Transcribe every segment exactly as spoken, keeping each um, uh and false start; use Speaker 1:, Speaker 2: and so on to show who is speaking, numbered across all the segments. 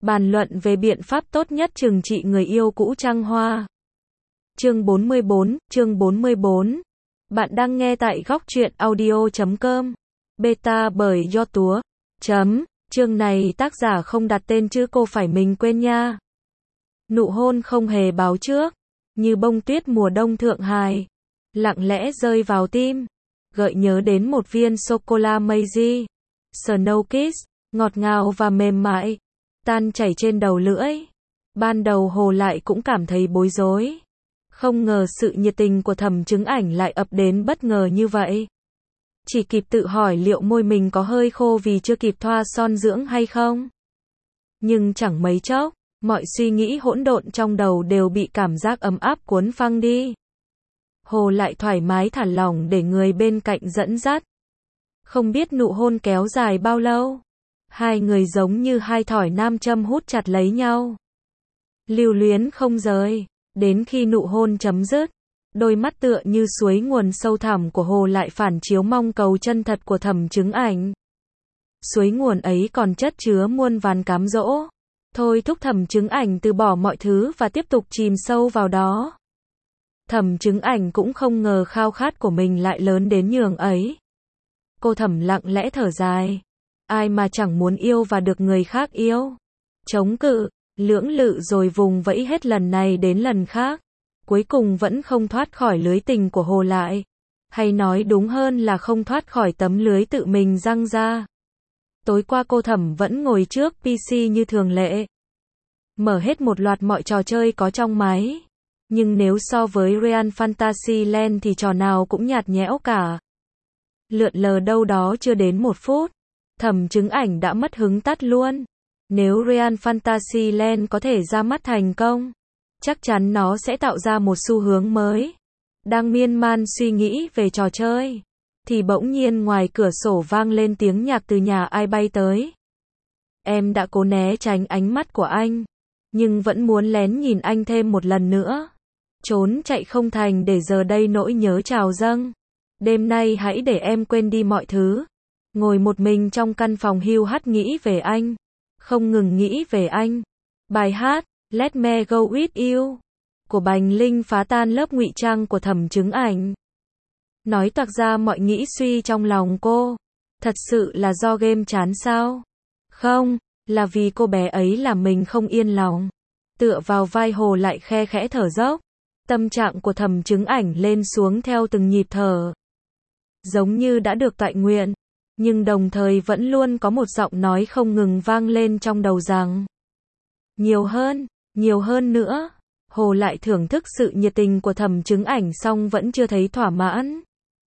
Speaker 1: Bàn luận về biện pháp tốt nhất trừng trị người yêu cũ Trăng Hoa. Chương bốn mươi bốn, chương bốn mươi bốn. Bạn đang nghe tại góc truyện audio chấm com. Beta bởi Do Túa. Chấm. Chương này tác giả không đặt tên chứ cô phải mình quên nha. Nụ hôn không hề báo trước, như bông tuyết mùa đông Thượng Hải, lặng lẽ rơi vào tim, gợi nhớ đến một viên sô-cô-la Meiji, Snow Kiss, ngọt ngào và mềm mại, tan chảy trên đầu lưỡi. Ban đầu Hồ lại cũng cảm thấy bối rối. Không ngờ sự nhiệt tình của Thẩm Chứng Ảnh lại ập đến bất ngờ như vậy. Chỉ kịp tự hỏi liệu môi mình có hơi khô vì chưa kịp thoa son dưỡng hay không. Nhưng chẳng mấy chốc, mọi suy nghĩ hỗn độn trong đầu đều bị cảm giác ấm áp cuốn phăng đi. Hồ lại thoải mái thả lỏng để người bên cạnh dẫn dắt. Không biết nụ hôn kéo dài bao lâu. Hai người giống như hai thỏi nam châm hút chặt lấy nhau. Lưu luyến không rời. Đến khi nụ hôn chấm dứt, đôi mắt tựa như suối nguồn sâu thẳm của Hồ lại phản chiếu mong cầu chân thật của Thẩm Chứng Ảnh. Suối nguồn ấy còn chất chứa muôn vàn cám dỗ, thôi thúc Thẩm Chứng Ảnh từ bỏ mọi thứ và tiếp tục chìm sâu vào đó. Thẩm Chứng Ảnh cũng không ngờ khao khát của mình lại lớn đến nhường ấy. Cô Thẩm lặng lẽ thở dài. Ai mà chẳng muốn yêu và được người khác yêu. Chống cự, lưỡng lự rồi vùng vẫy hết lần này đến lần khác. Cuối cùng vẫn không thoát khỏi lưới tình của Hồ lại. Hay nói đúng hơn là không thoát khỏi tấm lưới tự mình giăng ra. Tối qua cô Thẩm vẫn ngồi trước pê xê như thường lệ. Mở hết một loạt mọi trò chơi có trong máy. Nhưng nếu so với Real Fantasy Land thì trò nào cũng nhạt nhẽo cả. Lượn lờ đâu đó chưa đến một phút, Thẩm Chứng Ảnh đã mất hứng tắt luôn. Nếu Real Fantasy Land có thể ra mắt thành công, chắc chắn nó sẽ tạo ra một xu hướng mới. Đang miên man suy nghĩ về trò chơi, thì bỗng nhiên ngoài cửa sổ vang lên tiếng nhạc từ nhà ai bay tới. Em đã cố né tránh ánh mắt của anh, nhưng vẫn muốn lén nhìn anh thêm một lần nữa. Trốn chạy không thành để giờ đây nỗi nhớ trào dâng. Đêm nay hãy để em quên đi mọi thứ. Ngồi một mình trong căn phòng hiu hắt nghĩ về anh. Không ngừng nghĩ về anh. Bài hát Let Me Go With You của Bành Linh phá tan lớp ngụy trang của Thẩm Chứng Ảnh. Nói toạc ra mọi nghĩ suy trong lòng cô. Thật sự là do game chán sao? Không, là vì cô bé ấy làm mình không yên lòng. Tựa vào vai Hồ lại khe khẽ thở dốc. Tâm trạng của Thẩm Chứng Ảnh lên xuống theo từng nhịp thở. Giống như đã được toại nguyện. Nhưng đồng thời vẫn luôn có một giọng nói không ngừng vang lên trong đầu rằng nhiều hơn, nhiều hơn nữa. Hồ lại thưởng thức sự nhiệt tình của Thẩm Chứng Ảnh xong vẫn chưa thấy thỏa mãn.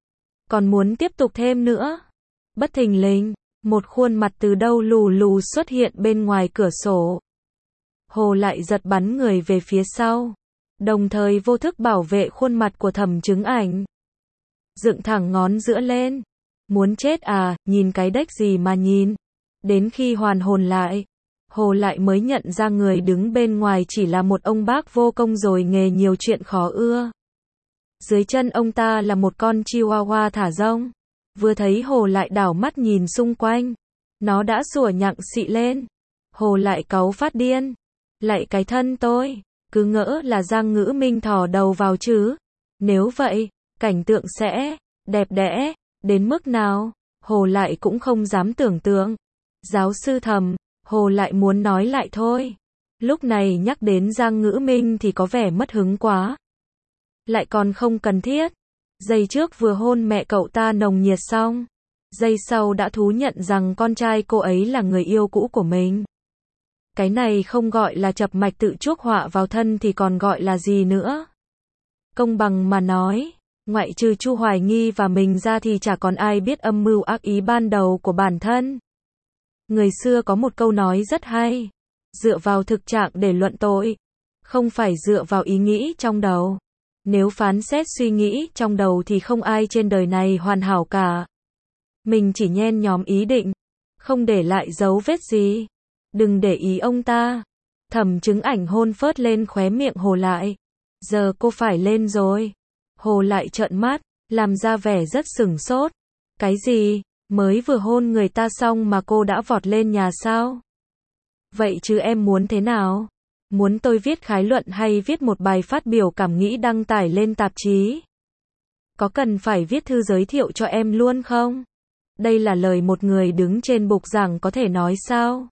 Speaker 1: Còn muốn tiếp tục thêm nữa. Bất thình lình, một khuôn mặt từ đâu lù lù xuất hiện bên ngoài cửa sổ. Hồ lại giật bắn người về phía sau, đồng thời vô thức bảo vệ khuôn mặt của Thẩm Chứng Ảnh. Dựng thẳng ngón giữa lên. Muốn chết à, nhìn cái đếch gì mà nhìn. Đến khi hoàn hồn lại, Hồ lại mới nhận ra người đứng bên ngoài chỉ là một ông bác vô công rồi nghề nhiều chuyện khó ưa. Dưới chân ông ta là một con chihuahua thả rông. Vừa thấy Hồ lại đảo mắt nhìn xung quanh. Nó đã sủa nhặng xị lên. Hồ lại cáu phát điên. Lại cái thân tôi, cứ ngỡ là Giang Ngữ Minh thò đầu vào chứ. Nếu vậy, cảnh tượng sẽ đẹp đẽ đến mức nào, Hồ lại cũng không dám tưởng tượng. Giáo sư Thẩm, Hồ lại muốn nói lại thôi. Lúc này nhắc đến Giang Ngữ Minh thì có vẻ mất hứng quá. Lại còn không cần thiết. Giây trước vừa hôn mẹ cậu ta nồng nhiệt xong. Giây sau đã thú nhận rằng con trai cô ấy là người yêu cũ của mình. Cái này không gọi là chập mạch tự chuốc họa vào thân thì còn gọi là gì nữa. Công bằng mà nói, ngoại trừ Chu Hoài Nghi và mình ra thì chả còn ai biết âm mưu ác ý ban đầu của bản thân. Người xưa có một câu nói rất hay. Dựa vào thực trạng để luận tội. Không phải dựa vào ý nghĩ trong đầu. Nếu phán xét suy nghĩ trong đầu thì không ai trên đời này hoàn hảo cả. Mình chỉ nhen nhóm ý định. Không để lại dấu vết gì. Đừng để ý ông ta. Thẩm Chứng Ảnh hôn phớt lên khóe miệng Hồ lại. Giờ cô phải lên rồi. Hồ lại trợn mắt, làm ra vẻ rất sửng sốt. Cái gì? Mới vừa hôn người ta xong mà cô đã vọt lên nhà sao? Vậy chứ em muốn thế nào? Muốn tôi viết khái luận hay viết một bài phát biểu cảm nghĩ đăng tải lên tạp chí? Có cần phải viết thư giới thiệu cho em luôn không? Đây là lời một người đứng trên bục giảng có thể nói sao?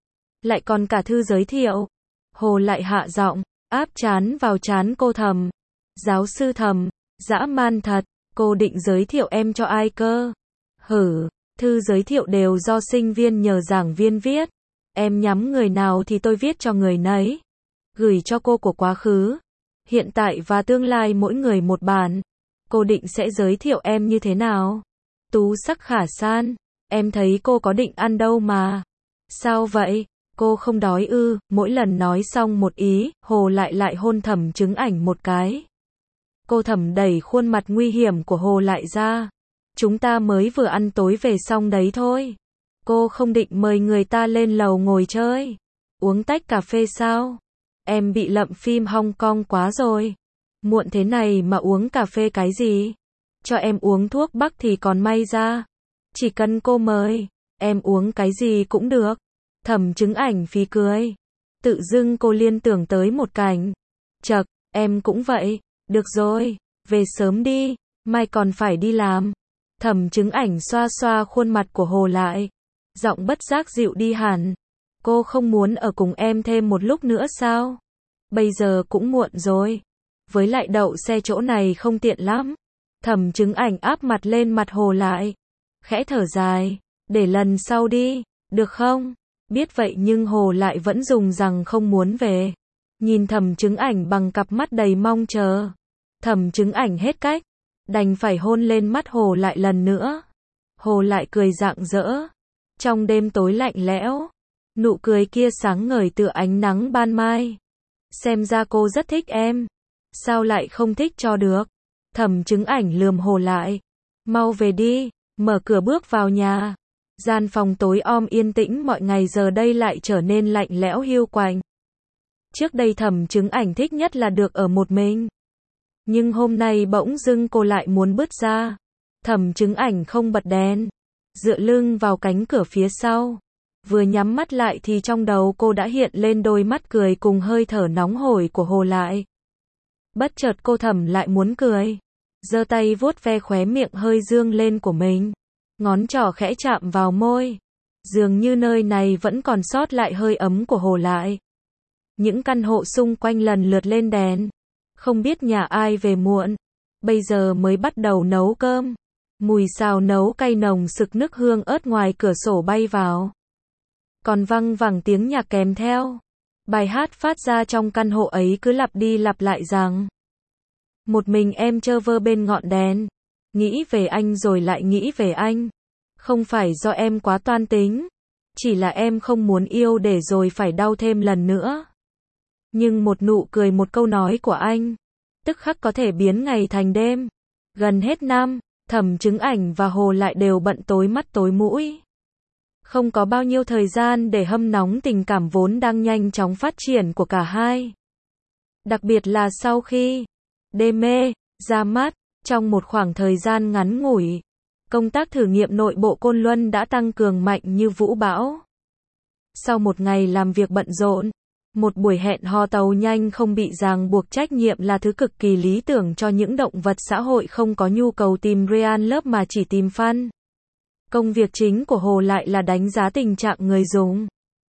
Speaker 1: Lại còn cả thư giới thiệu. Hồ lại hạ giọng, áp trán vào trán cô Thầm. Giáo sư Thầm, dã man thật, cô định giới thiệu em cho ai cơ? Hử, thư giới thiệu đều do sinh viên nhờ giảng viên viết. Em nhắm người nào thì tôi viết cho người nấy. Gửi cho cô của quá khứ, hiện tại và tương lai mỗi người một bản. Cô định sẽ giới thiệu em như thế nào? Tú sắc khả san, em thấy cô có định ăn đâu mà. Sao vậy? Cô không đói ư? Mỗi lần nói xong một ý, Hồ lại lại hôn Thẩm Chứng Ảnh một cái. Cô Thẩm đẩy khuôn mặt nguy hiểm của Hồ lại ra. Chúng ta mới vừa ăn tối về xong đấy thôi. Cô không định mời người ta lên lầu ngồi chơi, uống tách cà phê sao? Em bị lậm phim Hong Kong quá rồi. Muộn thế này mà uống cà phê cái gì? Cho em uống thuốc bắc thì còn may ra. Chỉ cần cô mời, em uống cái gì cũng được. Thẩm Chứng Ảnh phì cười. Tự dưng cô liên tưởng tới một cảnh. Chậc, em cũng vậy. Được rồi, về sớm đi, mai còn phải đi làm. Thẩm Chứng Ảnh xoa xoa khuôn mặt của Hồ lại. Giọng bất giác dịu đi hẳn. Cô không muốn ở cùng em thêm một lúc nữa sao? Bây giờ cũng muộn rồi. Với lại đậu xe chỗ này không tiện lắm. Thẩm Chứng Ảnh áp mặt lên mặt Hồ lại. Khẽ thở dài. Để lần sau đi, được không? Biết vậy nhưng Hồ lại vẫn dùng rằng không muốn về. Nhìn Thẩm Chứng Ảnh bằng cặp mắt đầy mong chờ. Thẩm Chứng Ảnh hết cách. Đành phải hôn lên mắt Hồ lại lần nữa. Hồ lại cười rạng rỡ. Trong đêm tối lạnh lẽo, nụ cười kia sáng ngời tựa ánh nắng ban mai. Xem ra cô rất thích em. Sao lại không thích cho được? Thẩm Chứng Ảnh lườm Hồ lại. Mau về đi, mở cửa bước vào nhà. Gian phòng tối om yên tĩnh mọi ngày giờ đây lại trở nên lạnh lẽo hiu quạnh. Trước đây Thẩm Chứng Ảnh thích nhất là được ở một mình. Nhưng hôm nay bỗng dưng cô lại muốn bứt ra. Thẩm Chứng Ảnh không bật đèn. Dựa lưng vào cánh cửa phía sau. Vừa nhắm mắt lại thì trong đầu cô đã hiện lên đôi mắt cười cùng hơi thở nóng hổi của Hồ lại. Bất chợt cô Thẩm lại muốn cười. Giơ tay vuốt ve khóe miệng hơi dương lên của mình. Ngón trỏ khẽ chạm vào môi. Dường như nơi này vẫn còn sót lại hơi ấm của Hồ lại. Những căn hộ xung quanh lần lượt lên đèn. Không biết nhà ai về muộn. Bây giờ mới bắt đầu nấu cơm. Mùi xào nấu cay nồng sực nức hương ớt ngoài cửa sổ bay vào. Còn văng vẳng tiếng nhạc kèm theo. Bài hát phát ra trong căn hộ ấy cứ lặp đi lặp lại rằng: một mình em chơ vơ bên ngọn đèn. Nghĩ về anh rồi lại nghĩ về anh. Không phải do em quá toan tính. Chỉ là em không muốn yêu để rồi phải đau thêm lần nữa. Nhưng một nụ cười một câu nói của anh, tức khắc có thể biến ngày thành đêm. Gần hết năm, Thẩm Chứng Ảnh và Hồ lại đều bận tối mắt tối mũi. Không có bao nhiêu thời gian để hâm nóng tình cảm vốn đang nhanh chóng phát triển của cả hai. Đặc biệt là sau khi đê mê ra mắt, trong một khoảng thời gian ngắn ngủi, công tác thử nghiệm nội bộ Côn Luân đã tăng cường mạnh như vũ bão. Sau một ngày làm việc bận rộn, một buổi hẹn hò tàu nhanh không bị ràng buộc trách nhiệm là thứ cực kỳ lý tưởng cho những động vật xã hội không có nhu cầu tìm real love mà chỉ tìm fun. Công việc chính của Hồ lại là đánh giá tình trạng người dùng.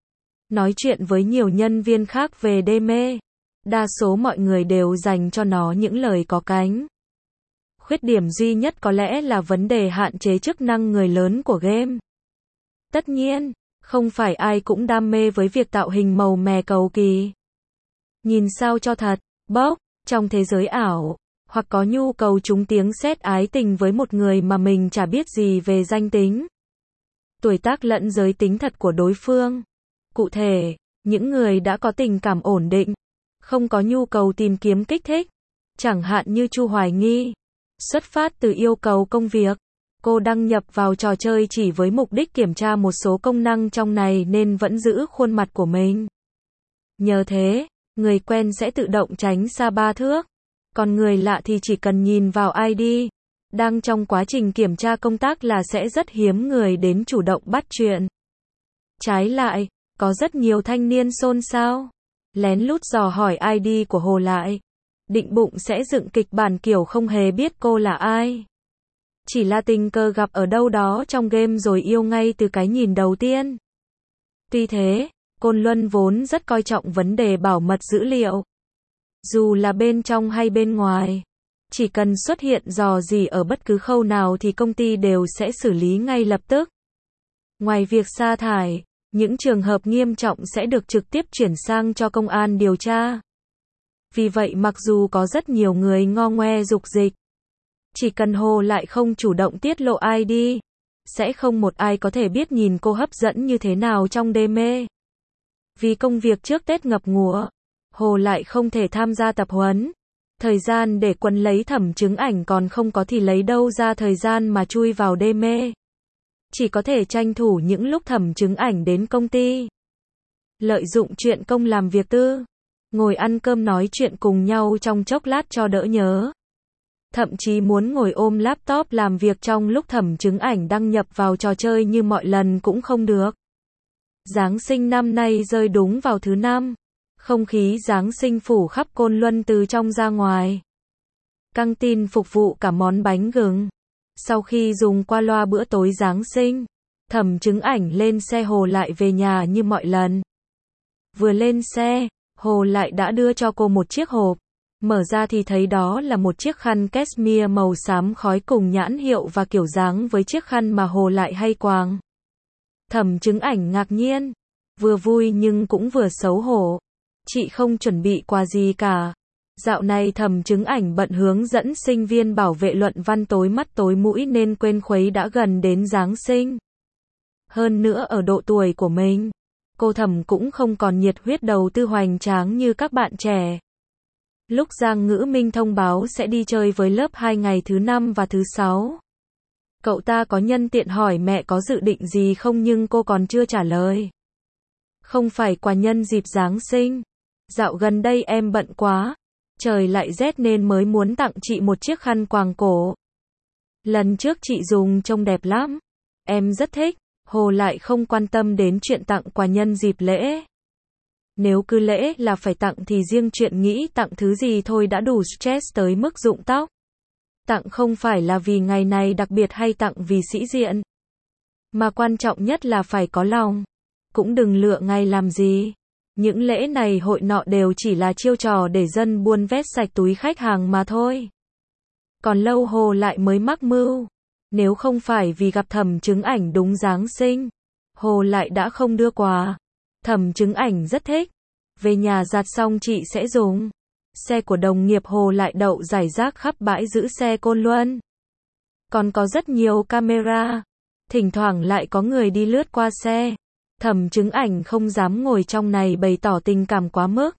Speaker 1: Nói chuyện với nhiều nhân viên khác về đê mê. Đa số mọi người đều dành cho nó những lời có cánh. Khuyết điểm duy nhất có lẽ là vấn đề hạn chế chức năng người lớn của game. Tất nhiên, không phải ai cũng đam mê với việc tạo hình màu mè cầu kỳ. Nhìn sao cho thật, bốc, trong thế giới ảo, hoặc có nhu cầu trúng tiếng sét ái tình với một người mà mình chả biết gì về danh tính, tuổi tác lẫn giới tính thật của đối phương. Cụ thể, những người đã có tình cảm ổn định, không có nhu cầu tìm kiếm kích thích, chẳng hạn như Chu Hoài Nghi. Xuất phát từ yêu cầu công việc, cô đăng nhập vào trò chơi chỉ với mục đích kiểm tra một số công năng trong này nên vẫn giữ khuôn mặt của mình. Nhờ thế, người quen sẽ tự động tránh xa ba thước. Còn người lạ thì chỉ cần nhìn vào i đê, đang trong quá trình kiểm tra công tác là sẽ rất hiếm người đến chủ động bắt chuyện. Trái lại, Có rất nhiều thanh niên xôn xao, lén lút dò hỏi i đê của Hồ lại. Định bụng sẽ dựng kịch bản kiểu không hề biết cô là ai. Chỉ là tình cờ gặp ở đâu đó trong game rồi yêu ngay từ cái nhìn đầu tiên. Tuy thế, Côn Luân vốn rất coi trọng vấn đề bảo mật dữ liệu. Dù là bên trong hay bên ngoài, chỉ cần xuất hiện rò rỉ ở bất cứ khâu nào thì công ty đều sẽ xử lý ngay lập tức. Ngoài việc sa thải, những trường hợp nghiêm trọng sẽ được trực tiếp chuyển sang cho công an điều tra. Vì vậy mặc dù có rất nhiều người ngo ngoe dục dịch, chỉ cần Hồ lại không chủ động tiết lộ i đê, sẽ không một ai có thể biết nhìn cô hấp dẫn như thế nào trong đê mê. Vì công việc trước Tết ngập ngụa, Hồ lại không thể tham gia tập huấn. Thời gian để Quân lấy thẩm chứng ảnh còn không có thì lấy đâu ra thời gian mà chui vào đê mê. Chỉ có thể tranh thủ những lúc thẩm chứng ảnh đến công ty. Lợi dụng chuyện công làm việc tư. Ngồi ăn cơm nói chuyện cùng nhau trong chốc lát cho đỡ nhớ. Thậm chí muốn ngồi ôm laptop làm việc trong lúc thẩm chứng ảnh đăng nhập vào trò chơi như mọi lần cũng không được. Giáng sinh năm nay rơi đúng vào thứ năm. Không khí Giáng sinh phủ khắp Côn Luân từ trong ra ngoài. Căng tin phục vụ cả món bánh gừng. Sau khi dùng qua loa bữa tối Giáng sinh, thẩm chứng ảnh lên xe Hồ lại về nhà như mọi lần. Vừa lên xe, Hồ lại đã đưa cho cô một chiếc hộp. Mở ra thì thấy đó là một chiếc khăn cashmere màu xám khói cùng nhãn hiệu và kiểu dáng với chiếc khăn mà Hồ lại hay quàng. Thẩm chứng ảnh ngạc nhiên, vừa vui nhưng cũng vừa xấu hổ. Chị không chuẩn bị quà gì cả. Dạo này thẩm chứng ảnh bận hướng dẫn sinh viên bảo vệ luận văn tối mắt tối mũi nên quên khuấy đã gần đến Giáng sinh. Hơn nữa ở độ tuổi của mình, cô thẩm cũng không còn nhiệt huyết đầu tư hoành tráng như các bạn trẻ. Lúc Giang Ngữ Minh thông báo sẽ đi chơi với lớp hai ngày thứ năm và thứ sáu, cậu ta có nhân tiện hỏi mẹ có dự định gì không nhưng cô còn chưa trả lời. Không phải quà nhân dịp Giáng sinh. Dạo gần đây em bận quá. Trời lại rét nên mới muốn tặng chị một chiếc khăn quàng cổ. Lần trước chị dùng trông đẹp lắm. Em rất thích. Hồ lại không quan tâm đến chuyện tặng quà nhân dịp lễ. Nếu cứ lễ là phải tặng thì riêng chuyện nghĩ tặng thứ gì thôi đã đủ stress tới mức rụng tóc. Tặng không phải là vì ngày này đặc biệt hay tặng vì sĩ diện. Mà quan trọng nhất là phải có lòng. Cũng đừng lựa ngày làm gì. Những lễ này hội nọ đều chỉ là chiêu trò để dân buôn vét sạch túi khách hàng mà thôi. Còn lâu Hồ lại mới mắc mưu. Nếu không phải vì gặp thẩm chứng ảnh đúng Giáng sinh, Hồ lại đã không đưa quà. Thẩm chứng ảnh rất thích. Về nhà giặt xong chị sẽ dùng. Xe của đồng nghiệp Hồ lại đậu rải rác khắp bãi giữ xe Côn Luân. Còn có rất nhiều camera. Thỉnh thoảng lại có người đi lướt qua xe. Thẩm chứng ảnh không dám ngồi trong này bày tỏ tình cảm quá mức.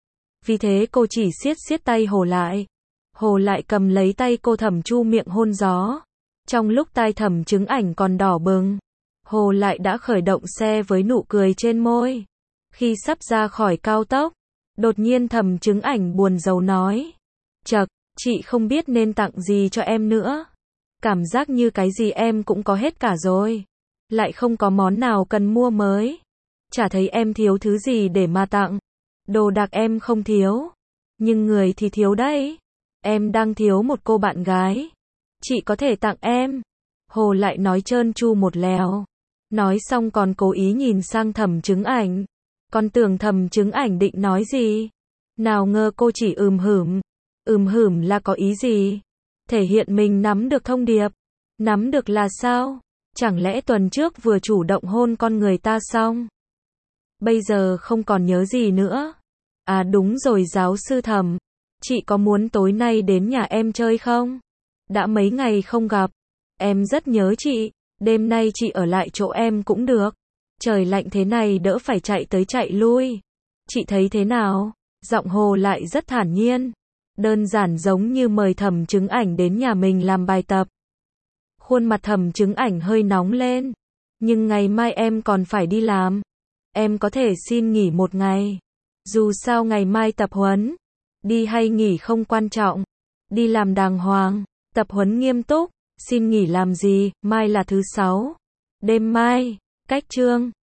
Speaker 1: Vì thế cô chỉ siết siết tay Hồ lại. Hồ lại cầm lấy tay cô thẩm chu miệng hôn gió. Trong lúc tai thẩm chứng ảnh còn đỏ bừng, Hồ lại đã khởi động xe với nụ cười trên môi. Khi sắp ra khỏi cao tốc, đột nhiên thẩm chứng ảnh buồn rầu nói. Chậc, chị không biết nên tặng gì cho em nữa. Cảm giác như cái gì em cũng có hết cả rồi. Lại không có món nào cần mua mới. Chả thấy em thiếu thứ gì để mà tặng. Đồ đạc em không thiếu. Nhưng người thì thiếu đấy. Em đang thiếu một cô bạn gái. Chị có thể tặng em. Hồ lại nói trơn tru một lèo. Nói xong còn cố ý nhìn sang thẩm chứng ảnh. Còn tưởng thẩm chứng ảnh định nói gì. Nào ngờ cô chỉ ừm hửm. Ừm hửm là có ý gì? Thể hiện mình nắm được thông điệp. Nắm được là sao? Chẳng lẽ tuần trước vừa chủ động hôn con người ta xong? Bây giờ không còn nhớ gì nữa. À đúng rồi giáo sư Thẩm. Chị có muốn tối nay đến nhà em chơi không? Đã mấy ngày không gặp. Em rất nhớ chị. Đêm nay chị ở lại chỗ em cũng được. Trời lạnh thế này đỡ phải chạy tới chạy lui. Chị thấy thế nào? Giọng Hồ lại rất thản nhiên. Đơn giản giống như mời thẩm chứng ảnh đến nhà mình làm bài tập. Khuôn mặt thẩm chứng ảnh hơi nóng lên. Nhưng ngày mai em còn phải đi làm. Em có thể xin nghỉ một ngày. Dù sao ngày mai tập huấn. Đi hay nghỉ không quan trọng. Đi làm đàng hoàng. Tập huấn nghiêm túc. Xin nghỉ làm gì, mai là thứ sáu. Đêm mai. Cách chương.